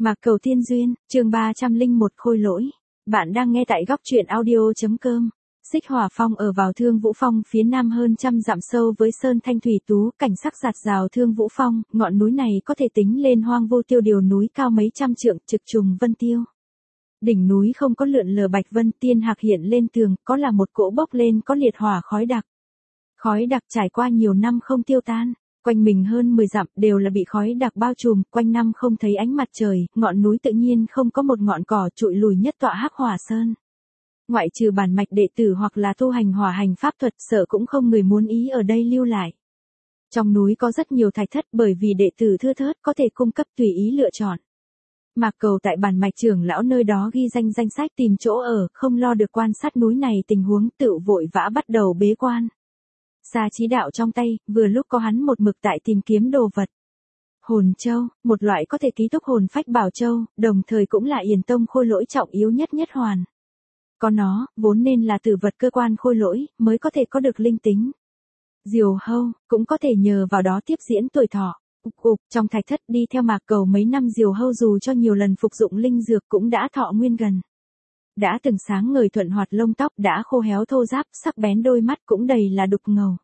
Mạc Cầu Tiên Duyên, chương 301 Khôi Lỗi. Bạn đang nghe tại góc truyện audio.com. Xích Hỏa Phong ở vào Thương Vũ Phong phía nam hơn trăm dặm sâu với sơn thanh thủy tú, cảnh sắc rạt rào Thương Vũ Phong, ngọn núi này có thể tính lên hoang vô tiêu điều núi cao mấy trăm trượng, trực trùng vân tiêu. Đỉnh núi không có lượn lờ bạch vân, tiên hạc hiện lên tường, có là một cỗ bốc lên có liệt hỏa khói đặc. Khói đặc trải qua nhiều năm không tiêu tan. Quanh mình hơn 10 dặm đều là bị khói đặc bao trùm, quanh năm không thấy ánh mặt trời, ngọn núi tự nhiên không có một ngọn cỏ trụi lùi nhất tọa Hắc Hỏa Sơn. Ngoại trừ bản mạch đệ tử hoặc là tu hành hỏa hành pháp thuật, sợ cũng không người muốn ý ở đây lưu lại. Trong núi có rất nhiều thạch thất bởi vì đệ tử thưa thớt có thể cung cấp tùy ý lựa chọn. Mạc Cầu tại bản mạch trưởng lão nơi đó ghi danh sách tìm chỗ ở, không lo được quan sát núi này tình huống, tự vội vã bắt đầu bế quan. Xa chí đạo trong tay, vừa lúc có hắn một mực tại tìm kiếm đồ vật. Hồn châu, một loại có thể ký túc hồn phách bảo châu, đồng thời cũng là Yển Tông khôi lỗi trọng yếu nhất hoàn. Có nó, vốn nên là tử vật cơ quan khôi lỗi, mới có thể có được linh tính. Diều hâu, cũng có thể nhờ vào đó tiếp diễn tuổi thọ. Trong thạch thất đi theo Mạc Cầu mấy năm, diều hâu dù cho nhiều lần phục dụng linh dược cũng đã thọ nguyên gần. Đã từng sáng ngời thuận hoạt lông tóc đã khô héo thô ráp, sắc bén đôi mắt cũng đầy là đục ngầu.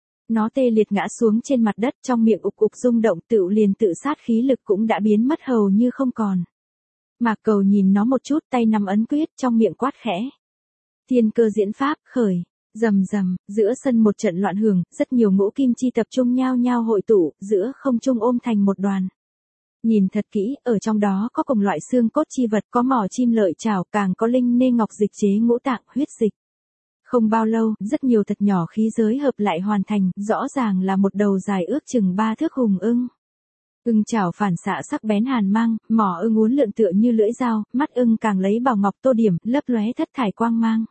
Nó tê liệt ngã xuống trên mặt đất, trong miệng rung động, tự sát khí lực cũng đã biến mất hầu như không còn. Mạc Cầu nhìn nó một chút, tay nắm ấn quyết, trong miệng quát khẽ. Thiên cơ diễn pháp, khởi. Rầm rầm, giữa sân một trận loạn hưởng, rất nhiều ngũ kim chi tập trung nhao nhao hội tụ, giữa không trung ôm thành một đoàn. Nhìn thật kỹ, ở trong đó có cùng loại xương cốt chi vật, có mỏ chim lợi chảo, càng có linh nê ngọc dịch chế ngũ tạng, huyết dịch. Không bao lâu, rất nhiều thật nhỏ khí giới hợp lại hoàn thành, rõ ràng là một đầu dài ước chừng 3 thước hùng ưng. Ưng chảo phản xạ sắc bén hàn mang, mỏ ưng uốn lượn tựa như lưỡi dao, mắt ưng càng lấy bảo ngọc tô điểm, lấp lóe thất thải quang mang.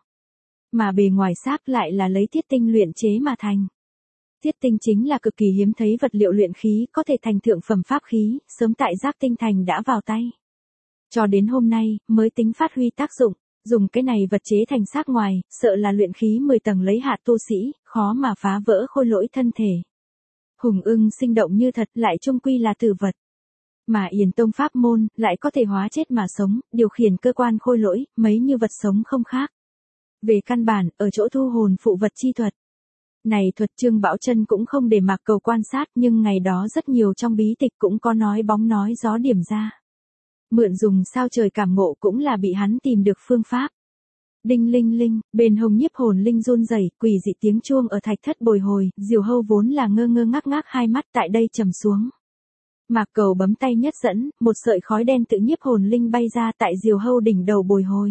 Mà bề ngoài xác lại là lấy thiết tinh luyện chế mà thành. Thiết tinh chính là cực kỳ hiếm thấy vật liệu luyện khí, có thể thành thượng phẩm pháp khí, sớm tại Giác Tinh Thành đã vào tay. Cho đến hôm nay, mới tính phát huy tác dụng, dùng cái này vật chế thành xác ngoài, sợ là luyện khí 10 tầng lấy hạ tu sĩ, khó mà phá vỡ khôi lỗi thân thể. Hùng ưng sinh động như thật, lại chung quy là tử vật. Mà Yển Tông pháp môn, lại có thể hóa chết mà sống, điều khiển cơ quan khôi lỗi, mấy như vật sống không khác. Về căn bản, ở chỗ thu hồn phụ vật chi thuật. Này thuật Trương Bảo Chân cũng không để Mạc Cầu quan sát, nhưng ngày đó rất nhiều trong bí tịch cũng có nói bóng nói gió điểm ra. Mượn dùng sao trời cảm ngộ cũng là bị hắn tìm được phương pháp. Đinh linh linh, bên hông nhiếp hồn linh run rẩy, quỷ dị tiếng chuông ở thạch thất bồi hồi, diều hâu vốn là ngơ ngơ ngác ngác hai mắt tại đây trầm xuống. Mạc Cầu bấm tay nhất dẫn, một sợi khói đen tự nhiếp hồn linh bay ra tại diều hâu đỉnh đầu bồi hồi.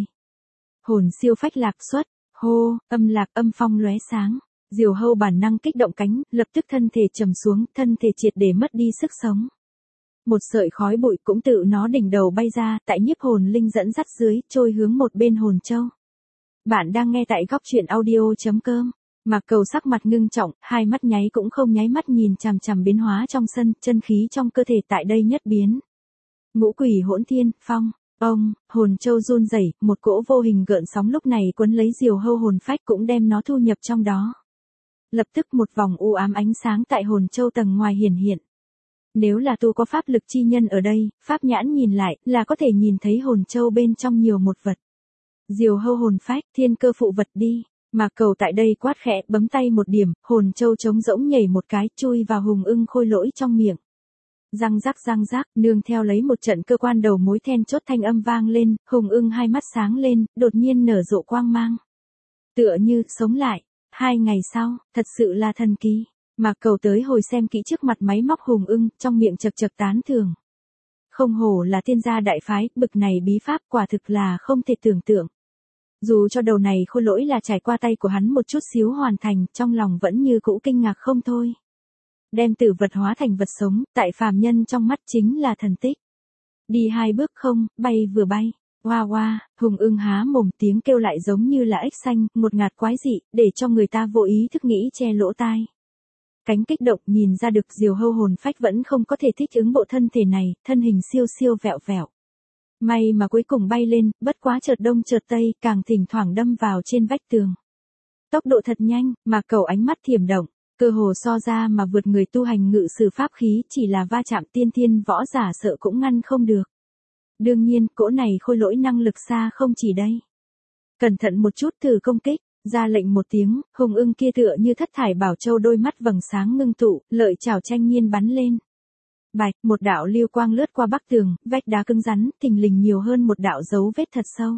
Hồn siêu phách lạc xuất, hô, âm lạc âm phong lóe sáng. Diều hâu bản năng kích động cánh, lập tức thân thể trầm xuống, thân thể triệt để mất đi sức sống. Một sợi khói bụi cũng tự nó đỉnh đầu bay ra, tại nhiếp hồn linh dẫn dắt dưới, trôi hướng một bên hồn châu. Bạn đang nghe tại góc truyện audio.com. Mạc Cầu sắc mặt ngưng trọng, hai mắt nháy cũng không nháy mắt nhìn chằm chằm biến hóa trong sân, chân khí trong cơ thể tại đây nhất biến. Ngũ quỷ hỗn thiên, phong. Hồn châu run rẩy, một cỗ vô hình gợn sóng lúc này quấn lấy diều hâu hồn phách cũng đem nó thu nhập trong đó. Lập tức một vòng u ám ánh sáng tại hồn châu tầng ngoài hiển hiện. Nếu là tu có pháp lực chi nhân ở đây, pháp nhãn nhìn lại, là có thể nhìn thấy hồn châu bên trong nhiều một vật. Diều hâu hồn phách, thiên cơ phụ vật đi. Mạc Cầu tại đây quát khẽ, bấm tay một điểm, hồn châu trống rỗng nhảy một cái, chui vào hùng ưng khôi lỗi trong miệng. Răng rắc, nương theo lấy một trận cơ quan đầu mối then chốt thanh âm vang lên, hùng ưng hai mắt sáng lên, đột nhiên nở rộ quang mang. Tựa như, sống lại. 2 ngày sau, thật sự là thần kỳ. Mạc Cầu tới hồi xem kỹ trước mặt máy móc hùng ưng, trong miệng chật tán thưởng. Không hổ là tiên gia đại phái, bực này bí pháp quả thực là không thể tưởng tượng. Dù cho đầu này khôi lỗi là trải qua tay của hắn một chút xíu hoàn thành, trong lòng vẫn như cũ kinh ngạc không thôi. Đem tử vật hóa thành vật sống, tại phàm nhân trong mắt chính là thần tích. Đi 2 bước không, bay vừa bay. Hoa, hùng ưng há mồm, tiếng kêu lại giống như là ếch xanh, một ngạt quái dị, để cho người ta vô ý thức nghĩ che lỗ tai. Cánh kích động nhìn ra được diều hâu hồn phách vẫn không có thể thích ứng bộ thân thể này, thân hình siêu vẹo vẹo. May mà cuối cùng bay lên, bất quá chợt đông chợt tây, càng thỉnh thoảng đâm vào trên vách tường. Tốc độ thật nhanh, mà Cầu ánh mắt thiểm động, cơ hồ so ra mà vượt người tu hành ngự sử pháp khí, chỉ là va chạm tiên thiên võ giả sợ cũng ngăn không được. Đương nhiên, cỗ này khôi lỗi năng lực xa không chỉ đây. Cẩn thận một chút thử công kích, ra lệnh một tiếng, hùng ưng kia tựa như thất thải bảo châu đôi mắt vầng sáng ngưng tụ, lợi chảo tranh nhiên bắn lên. Bạch, một đạo lưu quang lướt qua bắc tường, vách đá cứng rắn, thình lình nhiều hơn một đạo dấu vết thật sâu.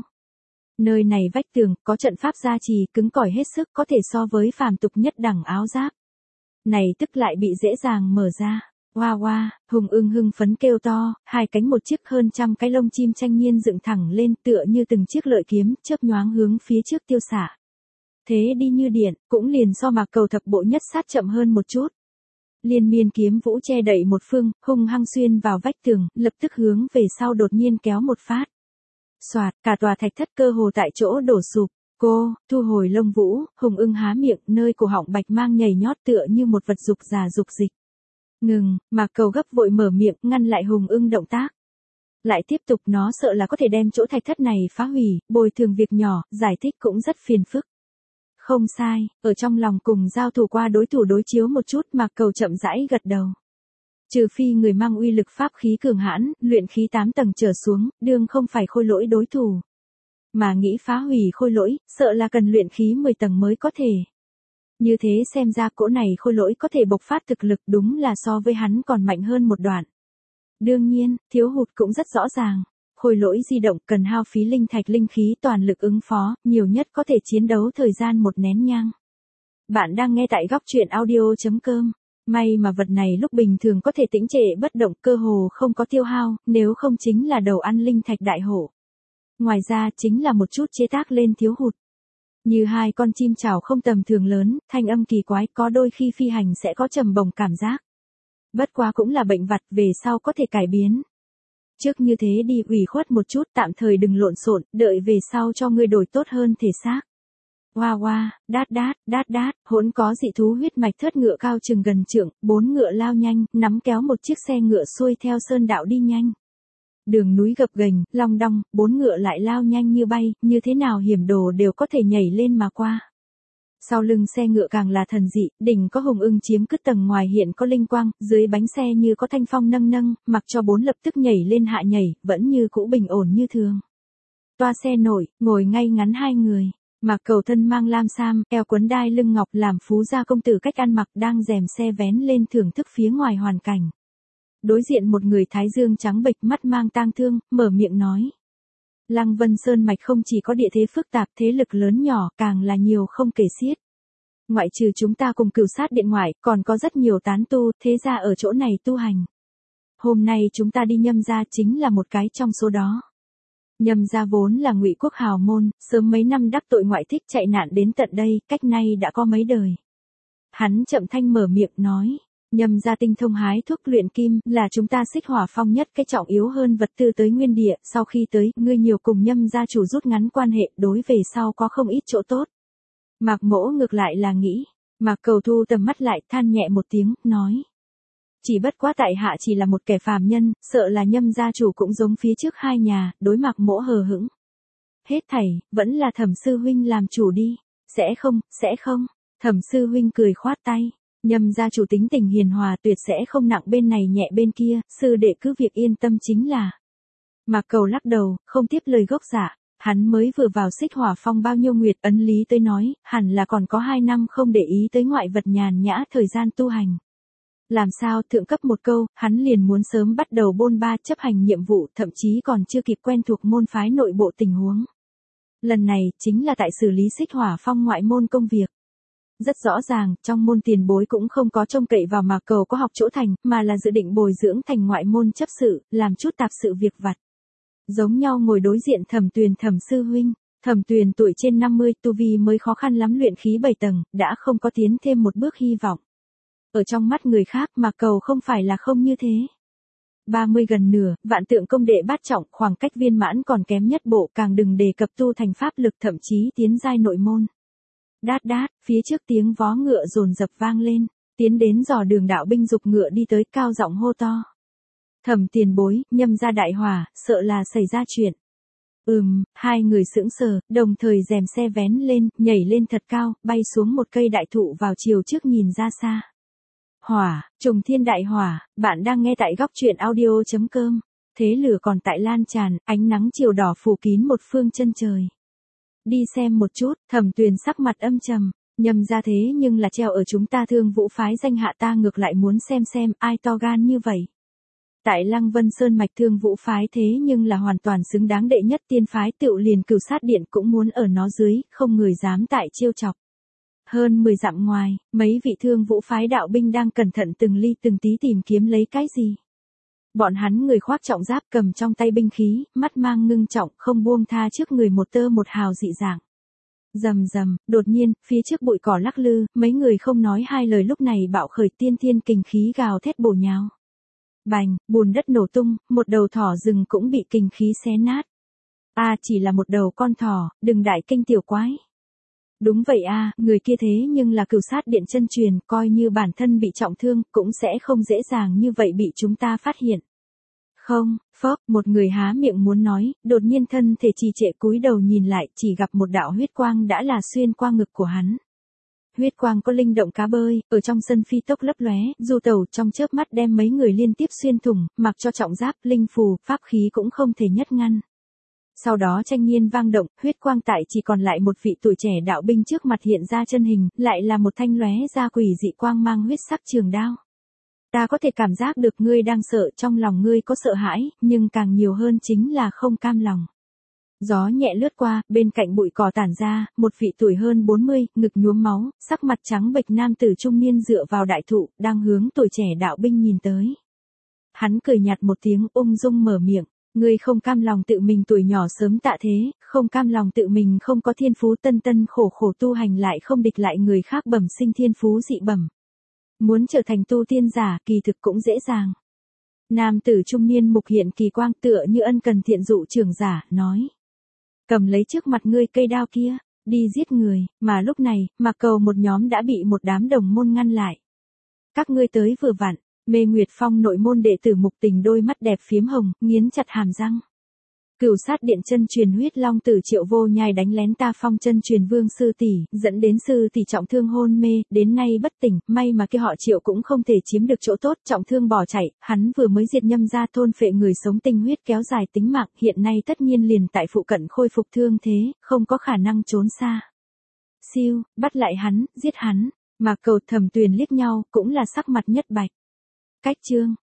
Nơi này vách tường, có trận pháp gia trì, cứng cỏi hết sức, có thể so với phàm tục nhất đẳng áo giáp. Này tức lại bị dễ dàng mở ra. Oa oa, hùng ưng hưng phấn kêu to, hai cánh một chiếc hơn trăm cái lông chim tranh nhiên dựng thẳng lên tựa như từng chiếc lợi kiếm, chớp nhoáng hướng phía trước tiêu xạ. Thế đi như điện, cũng liền so Mạc Cầu thập bộ nhất sát chậm hơn một chút. Liên miên kiếm vũ che đậy một phương, hung hăng xuyên vào vách tường, lập tức hướng về sau đột nhiên kéo một phát. Soạt, cả tòa thạch thất cơ hồ tại chỗ đổ sụp. Cô, thu hồi lông vũ, hùng ưng há miệng, nơi cổ họng bạch mang nhảy nhót tựa như một vật dục già dục dịch. Ngừng, Mạc Cầu gấp vội mở miệng, ngăn lại hùng ưng động tác. Lại tiếp tục, nó sợ là có thể đem chỗ thạch thất này phá hủy, bồi thường việc nhỏ, giải thích cũng rất phiền phức. Không sai, ở trong lòng cùng giao thủ qua đối thủ đối chiếu một chút, Mạc Cầu chậm rãi gật đầu. Trừ phi người mang uy lực pháp khí cường hãn, luyện khí 8 tầng trở xuống, đương không phải khôi lỗi đối thủ. Mà nghĩ phá hủy khôi lỗi, sợ là cần luyện khí 10 tầng mới có thể. Như thế xem ra cỗ này khôi lỗi có thể bộc phát thực lực, đúng là so với hắn còn mạnh hơn một đoạn. Đương nhiên, thiếu hụt cũng rất rõ ràng. Khôi lỗi di động cần hao phí linh thạch linh khí toàn lực ứng phó, nhiều nhất có thể chiến đấu thời gian một nén nhang. Bạn đang nghe tại góc truyện audio.com. May mà vật này lúc bình thường có thể tĩnh trệ bất động, cơ hồ không có tiêu hao, nếu không chính là đầu ăn linh thạch đại hổ. Ngoài ra chính là một chút chế tác lên thiếu hụt. Như hai con chim chảo không tầm thường lớn, thanh âm kỳ quái, có đôi khi phi hành sẽ có trầm bổng cảm giác. Bất quá cũng là bệnh vặt, về sau có thể cải biến. Trước như thế đi ủy khuất một chút, tạm thời đừng lộn xộn, đợi về sau cho ngươi đổi tốt hơn thể xác. Oa oa, đát đát, hỗn có dị thú huyết mạch thớt ngựa cao chừng gần trượng, 4 ngựa lao nhanh, nắm kéo một chiếc xe ngựa xuôi theo sơn đạo đi nhanh. Đường núi gập ghềnh, long đong, 4 ngựa lại lao nhanh như bay, như thế nào hiểm đồ đều có thể nhảy lên mà qua. Sau lưng xe ngựa càng là thần dị, đỉnh có hùng ưng chiếm cứ tầng ngoài hiện có linh quang, dưới bánh xe như có thanh phong nâng nâng, mặc cho 4 lập tức nhảy lên hạ nhảy, vẫn như cũ bình ổn như thường. Toa xe nổi, ngồi ngay ngắn hai người. Mạc Cầu thân mang lam sam, eo quấn đai lưng ngọc làm phú gia công tử cách ăn mặc đang rèm xe vén lên thưởng thức phía ngoài hoàn cảnh. Đối diện một người thái dương trắng bệch mắt mang tang thương, mở miệng nói. Lăng Vân Sơn mạch không chỉ có địa thế phức tạp, thế lực lớn nhỏ, càng là nhiều không kể xiết. Ngoại trừ chúng ta cùng Cửu Sát điện ngoại, còn có rất nhiều tán tu, thế gia ở chỗ này tu hành. Hôm nay chúng ta đi Nhâm gia chính là một cái trong số đó. Nhâm gia vốn là Ngụy quốc hào môn, sớm mấy năm đắc tội ngoại thích chạy nạn đến tận đây, cách nay đã có mấy đời. Hắn chậm thanh mở miệng nói. Nhâm gia tinh thông hái thuốc luyện kim, là chúng ta Xích Hỏa Phong nhất cái trọng yếu hơn vật tư tới nguyên địa, sau khi tới, ngươi nhiều cùng Nhâm gia chủ rút ngắn quan hệ, đối về sau có không ít chỗ tốt. Mạc Mỗ ngược lại là nghĩ, Mạc Cầu thu tầm mắt lại, than nhẹ một tiếng, nói. Chỉ bất quá tại hạ chỉ là một kẻ phàm nhân, sợ là Nhâm gia chủ cũng giống phía trước hai nhà, đối Mạc Mỗ hờ hững. Hết thảy, vẫn là Thẩm sư huynh làm chủ đi. Sẽ không, Thẩm sư huynh cười khoát tay. Nhâm gia chủ tính tình hiền hòa, tuyệt sẽ không nặng bên này nhẹ bên kia, sư đệ cứ việc yên tâm chính là. Mạc Cầu lắc đầu, không tiếp lời gốc dạ, hắn mới vừa vào Xích Hỏa Phong bao nhiêu nguyệt, ấn lý tới nói, hẳn là còn có 2 năm không để ý tới ngoại vật nhàn nhã thời gian tu hành. Làm sao thượng cấp một câu, hắn liền muốn sớm bắt đầu bôn ba chấp hành nhiệm vụ, thậm chí còn chưa kịp quen thuộc môn phái nội bộ tình huống. Lần này, chính là tại xử lý Xích Hỏa Phong ngoại môn công việc. Rất rõ ràng, trong môn tiền bối cũng không có trông cậy vào Mạc Cầu có học chỗ thành, mà là dự định bồi dưỡng thành ngoại môn chấp sự, làm chút tạp sự việc vặt. Giống nhau ngồi đối diện Thẩm Tuyền Thẩm sư huynh, Thẩm Tuyền tuổi trên 50, tu vi mới khó khăn lắm luyện khí 7 tầng, đã không có tiến thêm một bước hy vọng. Ở trong mắt người khác, Mạc Cầu không phải là không như thế. 30 gần nửa, vạn tượng công đệ bát trọng, khoảng cách viên mãn còn kém nhất bộ, càng đừng đề cập tu thành pháp lực, thậm chí tiến giai nội môn. Đát, phía trước tiếng vó ngựa dồn dập vang lên, tiến đến dò đường đạo binh dục ngựa đi tới, cao giọng hô to. Thẩm tiền bối, Nhâm gia đại hỏa, sợ là xảy ra chuyện. Hai người sững sờ, đồng thời rèm xe vén lên, nhảy lên thật cao, bay xuống một cây đại thụ vào chiều trước nhìn ra xa. Hỏa, trùng thiên đại hỏa, bạn đang nghe tại góc truyện audio.com. thế lửa còn tại lan tràn, ánh nắng chiều đỏ phủ kín một phương chân trời. Đi xem một chút, Thẩm Tuyền sắc mặt âm trầm, nhầm ra thế nhưng là treo ở chúng ta Thương Vũ phái danh hạ, ta ngược lại muốn xem ai to gan như vậy. Tại Lăng Vân Sơn mạch Thương Vũ phái thế nhưng là hoàn toàn xứng đáng đệ nhất tiên phái, tựu liền Cửu Sát Điện cũng muốn ở nó dưới, không người dám tại trêu chọc. Hơn 10 dặm ngoài, mấy vị Thương Vũ phái đạo binh đang cẩn thận từng ly từng tí tìm kiếm lấy cái gì. Bọn hắn người khoác trọng giáp, cầm trong tay binh khí, mắt mang ngưng trọng, không buông tha trước người một tơ một hào dị dạng. Rầm rầm, đột nhiên, phía trước bụi cỏ lắc lư, mấy người không nói hai lời lúc này bạo khởi tiên thiên kình khí gào thét bổ nhào. Bành, bùn đất nổ tung, một đầu thỏ rừng cũng bị kình khí xé nát. Chỉ là một đầu con thỏ, đừng đại kinh tiểu quái. Đúng vậy người kia thế nhưng là Cửu Sát Điện chân truyền, coi như bản thân bị trọng thương, cũng sẽ không dễ dàng như vậy bị chúng ta phát hiện. Không, một người há miệng muốn nói, đột nhiên thân thể trì trệ cúi đầu nhìn lại, chỉ gặp một đạo huyết quang đã là xuyên qua ngực của hắn. Huyết quang có linh động cá bơi, ở trong sân phi tốc lấp lóe, du tẩu trong chớp mắt đem mấy người liên tiếp xuyên thủng, mặc cho trọng giáp, linh phù, pháp khí cũng không thể nhất ngăn. Sau đó tranh nhiên vang động, huyết quang tại chỉ còn lại một vị tuổi trẻ đạo binh trước mặt hiện ra chân hình, lại là một thanh lóe ra quỷ dị quang mang huyết sắc trường đao. Ta có thể cảm giác được ngươi đang sợ, trong lòng ngươi có sợ hãi, nhưng càng nhiều hơn chính là không cam lòng. Gió nhẹ lướt qua, bên cạnh bụi cỏ tản ra, một vị tuổi hơn 40, ngực nhuốm máu, sắc mặt trắng bệch nam tử trung niên dựa vào đại thụ, đang hướng tuổi trẻ đạo binh nhìn tới. Hắn cười nhạt một tiếng, ung dung mở miệng. Ngươi không cam lòng tự mình tuổi nhỏ sớm tạ thế, không cam lòng tự mình không có thiên phú, tân khổ tu hành lại không địch lại người khác bẩm sinh thiên phú dị bẩm. Muốn trở thành tu tiên giả, kỳ thực cũng dễ dàng. Nam tử trung niên mục hiện kỳ quang, tựa như ân cần thiện dụ trưởng giả, nói. Cầm lấy trước mặt ngươi cây đao kia, đi giết người, mà lúc này, Mạc Cầu một nhóm đã bị một đám đồng môn ngăn lại. Các ngươi tới vừa vặn. Mê Nguyệt Phong nội môn đệ tử Mục Tình đôi mắt đẹp phiếm hồng, nghiến chặt hàm răng. Cửu Sát Điện chân truyền huyết long tử Triệu Vô Nhai đánh lén ta Phong chân truyền Vương sư tỷ, dẫn đến sư tỷ trọng thương hôn mê, đến nay bất tỉnh, may mà kia họ Triệu cũng không thể chiếm được chỗ tốt, trọng thương bỏ chạy, hắn vừa mới diệt Nhâm gia thôn phệ người sống tinh huyết kéo dài tính mạng, hiện nay tất nhiên liền tại phụ cận khôi phục thương thế, không có khả năng trốn xa. Siêu, bắt lại hắn, giết hắn. Mạc Cầu Thẩm Tuyền liếc nhau, cũng là sắc mặt nhất bạch. Cách chương